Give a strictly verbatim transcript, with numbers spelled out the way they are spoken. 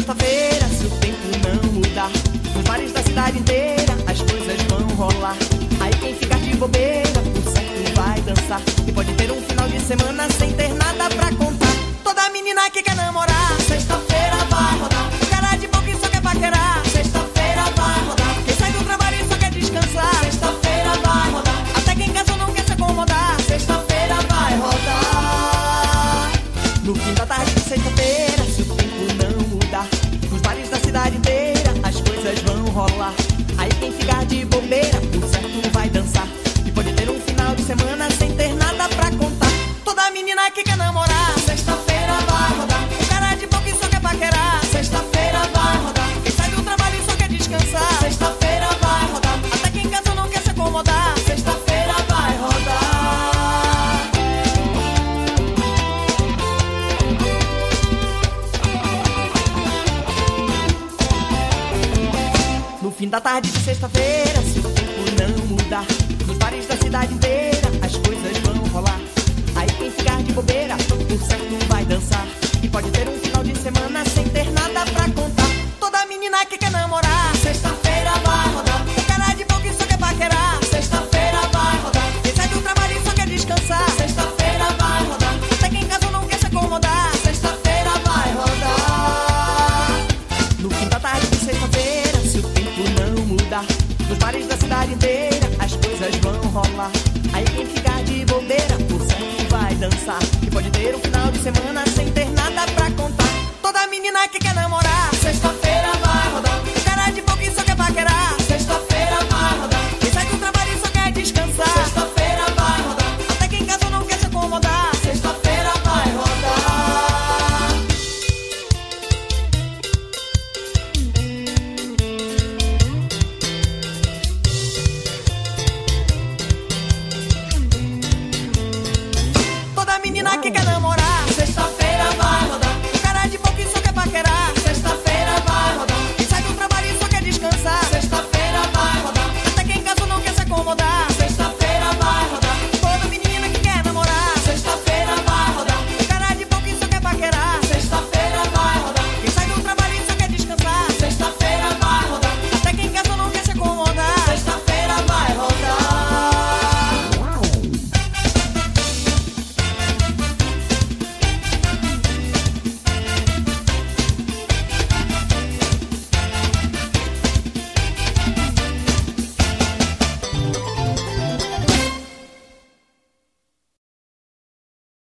sexta-feira, se o tempo não mudar, nos bares da cidade inteira as coisas vão rolar. Aí quem ficar de bobeira, por certo vai dançar. E pode ter um final de semana sem ter nada pra contar. Toda menina que quer namorar, sexta-feira vai rodar. O cara de boca e só quer paquerar, sexta-feira vai rodar. Quem sai do trabalho e só quer descansar, sexta-feira vai rodar. Até quem casou não quer se acomodar, sexta-feira vai rodar. No fim da tarde de sexta-feira, se o tempo não mudar, nos bares da cidade inteira as coisas vão rolar. Aí quem ficar de bobeira, por certo vai dançar. E pode ter um final de semana sem ter nada pra contar. Toda menina que quer namorar, sexta-feira vai rodar. O cara de boca e só quer paquerar, sexta-feira vai rodar. Quem sai do trabalho e só quer descansar, sexta-feira vai rodar. Até quem casou não quer se acomodar, sexta-feira vai rodar. No fim da tarde de sexta-feira, se o tempo não mudar, nos bares da cidade inteira as coisas vão rolar. Aí quem ficar de bobeira, por certo vai dançar. E pode ter um final de semana sem ter nada pra contar. Toda menina que quer namorar, sexta-feira vai rodar. O cara de boca e só quer paquerar, sexta-feira vai rodar. Quem sai do trabalho e só quer descansar, sexta-feira vai rodar. Até quem casou não quer se acomodar, sexta-feira vai rodar. No fim da tarde de sexta-feira, se o tempo não mudar, nos bares da cidade inteira as coisas vão rolar. Aí quem ficar de bobeira, por certo vai dançar. E pode ter um final de semana sem ter nada pra contar. Toda menina que quer namorar, sexta-feira